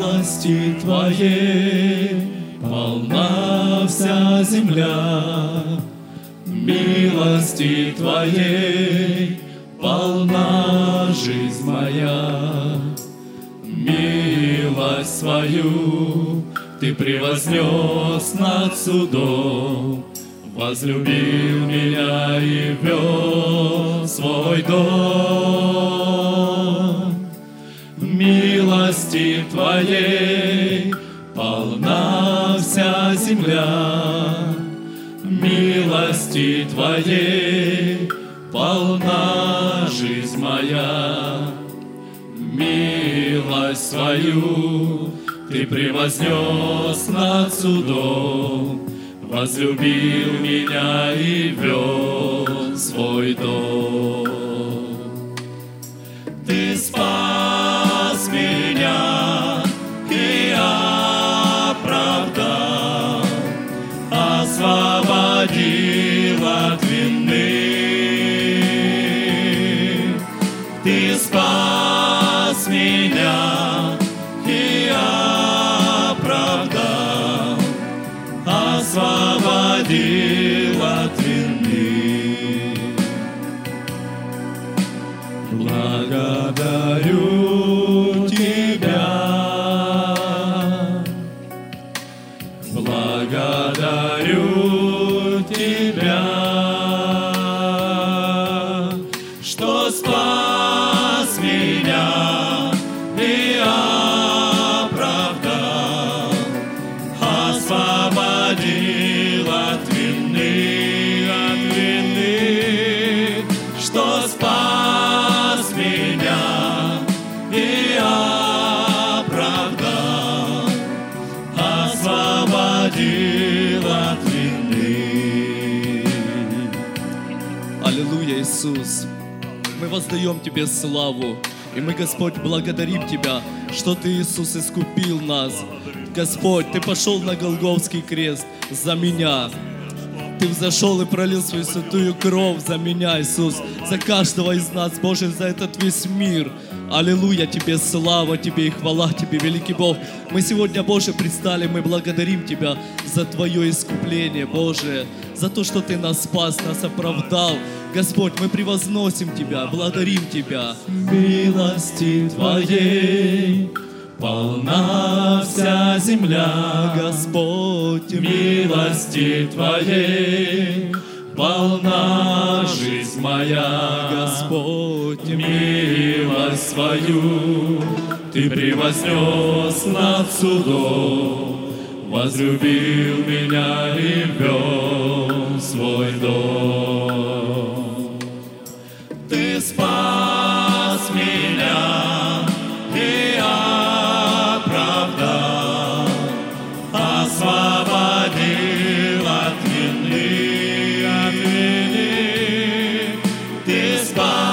Милости Твоей полна вся земля, милости Твоей полна жизнь моя. Милость свою Ты превознес над судом, возлюбил меня и ввел в свой дом. Милости Твоей полна вся земля, милости Твоей полна жизнь моя. Милость свою Ты превознес над судом, возлюбил меня и ввел в свой дом. Ты спас меня и оправдал, освободил от вины. Ты спас меня и оправдал, освободил от вины. Благодарю Тебя, благодарю Тебя, что спас меня и оправдал, освободил от вины, что спас меня и оправдал, освободил от вины. Аллилуйя, Иисус! Мы воздаем Тебе славу, и мы, Господь, благодарим Тебя, что Ты, Иисус, искупил нас. Господь, Ты пошел на Голгофский крест за меня. Ты взошел и пролил свою святую кровь за меня, Иисус, за каждого из нас, Боже, за этот весь мир. Аллилуйя Тебе, слава Тебе и хвала Тебе, великий Бог. Мы сегодня, Боже, предстали, мы благодарим Тебя за Твое искупление, Боже, за то, что Ты нас спас, нас оправдал. Господь, мы превозносим Тебя, благодарим Тебя. Милости Твоей полна вся земля, Господь, милости Твоей полна жизнь моя. Господь, Милость свою Ты превознес над судом, возлюбил меня и ввел в свой дом. Ты спас меня и оправдал, освободил от вины. Ты спас